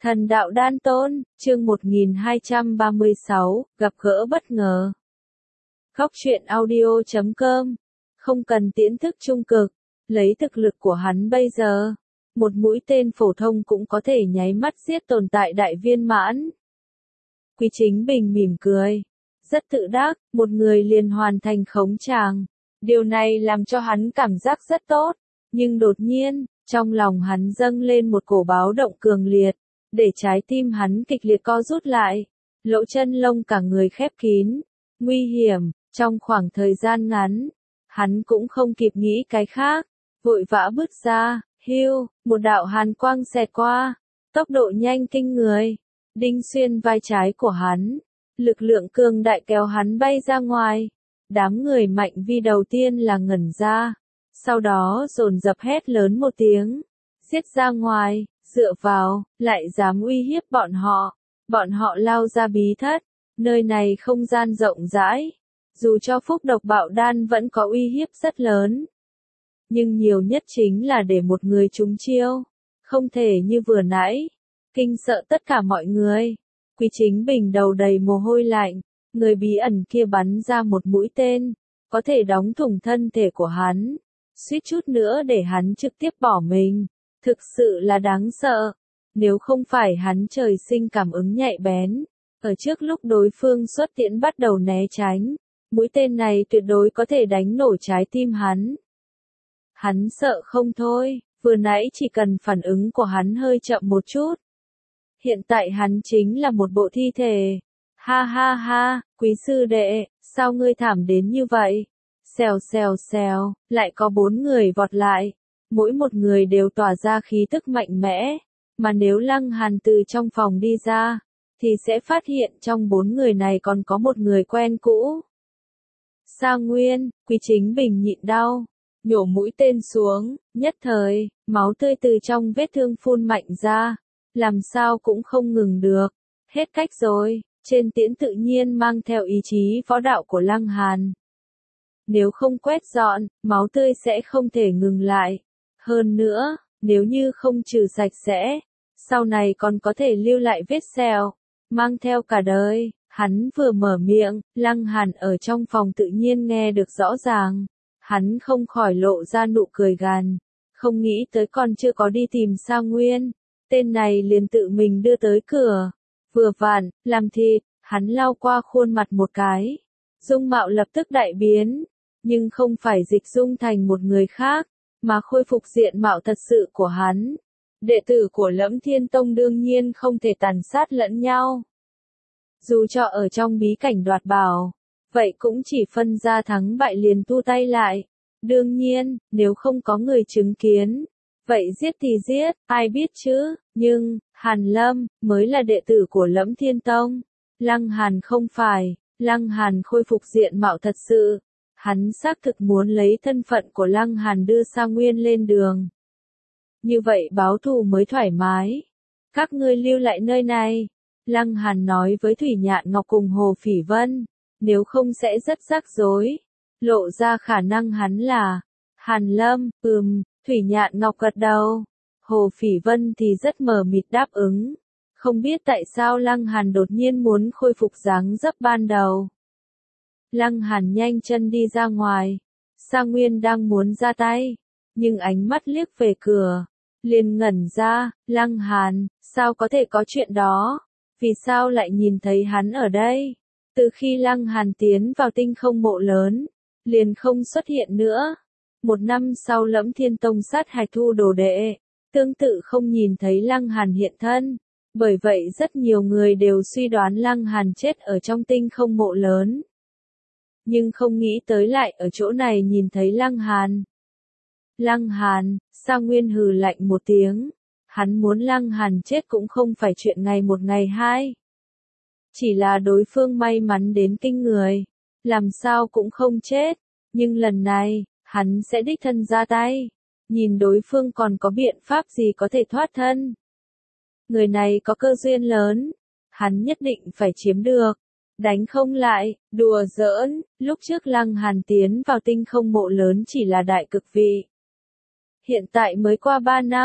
Thần đạo đan tôn, chương 1236, gặp gỡ bất ngờ. Góc truyện audio.com. Không cần tiễn thức trung cực, lấy thực lực của hắn bây giờ, một mũi tên phổ thông cũng có thể nháy mắt giết tồn tại đại viên mãn. Quý Chính Bình mỉm cười, rất tự đắc, một người liền hoàn thành khống tràng. Điều này làm cho hắn cảm giác rất tốt, nhưng đột nhiên, trong lòng hắn dâng lên một cổ báo động cường liệt, để trái tim hắn kịch liệt co rút lại, lỗ chân lông cả người khép kín, nguy hiểm, trong khoảng thời gian ngắn, hắn cũng không kịp nghĩ cái khác, vội vã bước ra, hưu, một đạo hàn quang xẹt qua, tốc độ nhanh kinh người, đinh xuyên vai trái của hắn, lực lượng cường đại kéo hắn bay ra ngoài, đám người Mạnh Vi đầu tiên là ngẩn ra, sau đó dồn dập hét lớn một tiếng, giết ra ngoài. Dựa vào, lại dám uy hiếp bọn họ lao ra bí thất, nơi này không gian rộng rãi, dù cho phúc độc bạo đan vẫn có uy hiếp rất lớn. Nhưng nhiều nhất chính là để một người trúng chiêu, không thể như vừa nãy, kinh sợ tất cả mọi người. Quý Chính Bình đầu đầy mồ hôi lạnh, người bí ẩn kia bắn ra một mũi tên, có thể đóng thủng thân thể của hắn, suýt chút nữa để hắn trực tiếp bỏ mình. Thực sự là đáng sợ, nếu không phải hắn trời sinh cảm ứng nhạy bén, ở trước lúc đối phương xuất tiễn bắt đầu né tránh, mũi tên này tuyệt đối có thể đánh nổ trái tim hắn. Hắn sợ không thôi, vừa nãy chỉ cần phản ứng của hắn hơi chậm một chút. Hiện tại hắn chính là một bộ thi thể. Ha ha ha, quý sư đệ, sao ngươi thảm đến như vậy? Xèo xèo xèo, lại có 4 người vọt lại. Mỗi một người đều tỏa ra khí tức mạnh mẽ, mà nếu Lăng Hàn từ trong phòng đi ra, thì sẽ phát hiện trong 4 người này còn có một người quen cũ. Sa Nguyên, Quý Chính Bình nhịn đau, nhổ mũi tên xuống, nhất thời, máu tươi từ trong vết thương phun mạnh ra, làm sao cũng không ngừng được, hết cách rồi, trên tiễn tự nhiên mang theo ý chí võ đạo của Lăng Hàn. Nếu không quét dọn, máu tươi sẽ không thể ngừng lại. Hơn nữa, nếu như không trừ sạch sẽ, sau này còn có thể lưu lại vết sẹo, mang theo cả đời. Hắn vừa mở miệng, Lăng Hàn ở trong phòng tự nhiên nghe được rõ ràng. Hắn không khỏi lộ ra nụ cười gằn, không nghĩ tới còn chưa có đi tìm Sa Nguyên, tên này liền tự mình đưa tới cửa. Vừa vặn, làm thịt, hắn lau qua khuôn mặt một cái. Dung mạo lập tức đại biến, nhưng không phải dịch dung thành một người khác, mà khôi phục diện mạo thật sự của hắn. Đệ tử của Lẫm Thiên Tông đương nhiên không thể tàn sát lẫn nhau. Dù cho ở trong bí cảnh đoạt bảo, vậy cũng chỉ phân ra thắng bại liền thu tay lại. Đương nhiên, nếu không có người chứng kiến, vậy giết thì giết, ai biết chứ, nhưng, Hàn Lâm, mới là đệ tử của Lẫm Thiên Tông. Lăng Hàn không phải, Lăng Hàn khôi phục diện mạo thật sự. Hắn xác thực muốn lấy thân phận của Lăng Hàn đưa Sa Nguyên lên đường. Như vậy báo thù mới thoải mái. Các ngươi lưu lại nơi này. Lăng Hàn nói với Thủy Nhạn Ngọc cùng Hồ Phỉ Vân. Nếu không sẽ rất rắc rối. Lộ ra khả năng hắn là Hàn Lâm, Thủy Nhạn Ngọc gật đầu. Hồ Phỉ Vân thì rất mờ mịt đáp ứng. Không biết tại sao Lăng Hàn đột nhiên muốn khôi phục dáng dấp ban đầu. Lăng Hàn nhanh chân đi ra ngoài, Sa Nguyên đang muốn ra tay, nhưng ánh mắt liếc về cửa, liền ngẩn ra, Lăng Hàn, sao có thể có chuyện đó, vì sao lại nhìn thấy hắn ở đây? Từ khi Lăng Hàn tiến vào tinh không mộ lớn, liền không xuất hiện nữa. 1 năm sau Lẫm Thiên Tông sát hạch thu đồ đệ, tương tự không nhìn thấy Lăng Hàn hiện thân, bởi vậy rất nhiều người đều suy đoán Lăng Hàn chết ở trong tinh không mộ lớn. Nhưng không nghĩ tới lại ở chỗ này nhìn thấy Lăng Hàn. Lăng Hàn, Sa Nguyên hừ lạnh một tiếng. Hắn muốn Lăng Hàn chết cũng không phải chuyện ngày một ngày hai. Chỉ là đối phương may mắn đến kinh người. Làm sao cũng không chết. Nhưng lần này, hắn sẽ đích thân ra tay. Nhìn đối phương còn có biện pháp gì có thể thoát thân. Người này có cơ duyên lớn. Hắn nhất định phải chiếm được. Đánh không lại, đùa giỡn, lúc trước Lăng Hàn tiến vào tinh không mộ lớn chỉ là đại cực vị. Hiện tại mới qua 3 năm,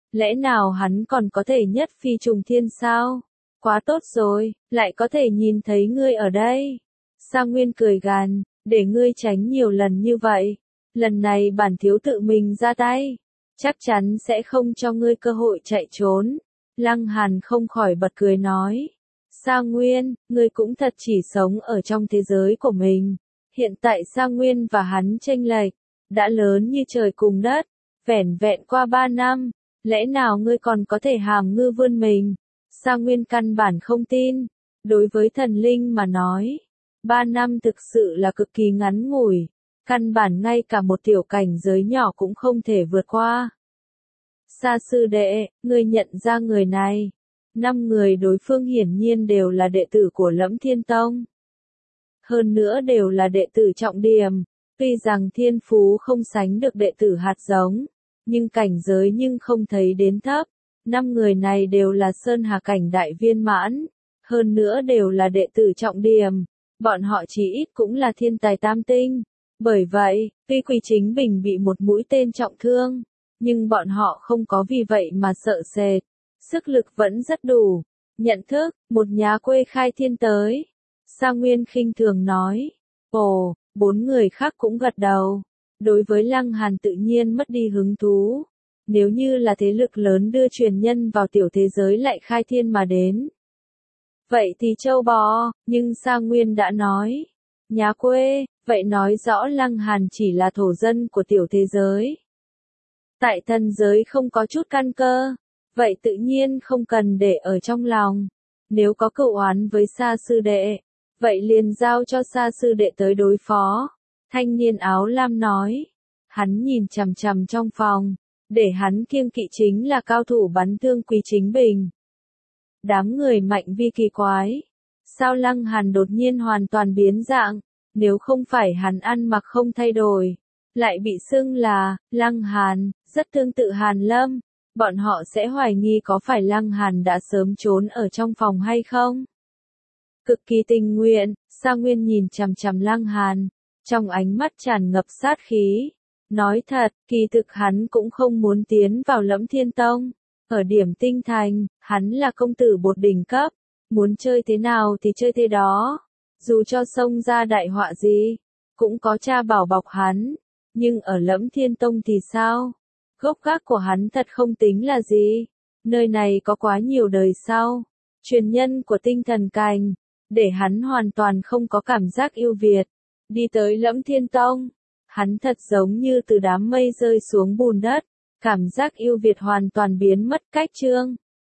Lẽ nào hắn còn có thể nhất phi trùng thiên sao? Quá tốt rồi, lại có thể nhìn thấy ngươi ở đây. Sa Nguyên cười gằn, để ngươi tránh nhiều lần như vậy. Lần này bản thiếu tự mình ra tay, chắc chắn sẽ không cho ngươi cơ hội chạy trốn. Lăng Hàn không khỏi bật cười nói. Sa Nguyên, ngươi cũng thật chỉ sống ở trong thế giới của mình. Hiện tại Sa Nguyên và hắn chênh lệch, đã lớn như trời cùng đất. Vẻn vẹn qua 3 năm, lẽ nào ngươi còn có thể hàm ngư vươn mình? Sa Nguyên căn bản không tin. Đối với thần linh mà nói, 3 năm thực sự là cực kỳ ngắn ngủi. Căn bản ngay cả một tiểu cảnh giới nhỏ cũng không thể vượt qua. Sa sư đệ, ngươi nhận ra người này. 5 người đối phương hiển nhiên đều là đệ tử của Lẫm Thiên Tông. Hơn nữa đều là đệ tử trọng điểm. Tuy rằng thiên phú không sánh được đệ tử hạt giống, nhưng cảnh giới nhưng không thấy đến thấp. 5 người này đều là Sơn Hà cảnh đại viên mãn. Hơn nữa đều là đệ tử trọng điểm. Bọn họ chỉ ít cũng là thiên tài tam tinh. Bởi vậy, tuy Quý Chính Bình bị một mũi tên trọng thương, nhưng bọn họ không có vì vậy mà sợ sệt. Sức lực vẫn rất đủ. Nhận thức, một nhà quê khai thiên tới. Sa Nguyên khinh thường nói. Ồ, 4 người khác cũng gật đầu. Đối với Lăng Hàn tự nhiên mất đi hứng thú. Nếu như là thế lực lớn đưa truyền nhân vào tiểu thế giới lại khai thiên mà đến. Vậy thì châu bò, nhưng Sa Nguyên đã nói. Nhà quê, vậy nói rõ Lăng Hàn chỉ là thổ dân của tiểu thế giới. Tại thần giới không có chút căn cơ, vậy tự nhiên không cần để ở trong lòng. Nếu có cựu oán với Sa sư đệ, vậy liền giao cho Sa sư đệ tới đối phó. Thanh niên áo lam nói. Hắn nhìn chằm chằm trong phòng, để hắn kiêng kỵ chính là cao thủ bắn thương Quý Chính Bình. Đám người mạnh vi kỳ quái. Sao Lăng Hàn đột nhiên hoàn toàn biến dạng? Nếu không phải hắn ăn mặc không thay đổi, lại bị xưng là Lăng Hàn, rất tương tự Hàn Lâm, bọn họ sẽ hoài nghi có phải Lăng Hàn đã sớm trốn ở trong phòng hay không? Cực kỳ tình nguyện, Sa Nguyên nhìn chằm chằm Lăng Hàn, trong ánh mắt tràn ngập sát khí. Nói thật, kỳ thực hắn cũng không muốn tiến vào Lẫm Thiên Tông. Ở điểm tinh thành, hắn là công tử bột đỉnh cấp, muốn chơi thế nào thì chơi thế đó. Dù cho xông ra đại họa gì, cũng có cha bảo bọc hắn. Nhưng ở Lẫm Thiên Tông thì sao? Gốc gác của hắn thật không tính là gì. Nơi này có quá nhiều đời sau. Truyền nhân của tinh thần cành, để hắn hoàn toàn không có cảm giác yêu Việt. Đi tới Lẫm Thiên Tông, hắn thật giống như từ đám mây rơi xuống bùn đất. Cảm giác yêu Việt hoàn toàn biến mất cách chương.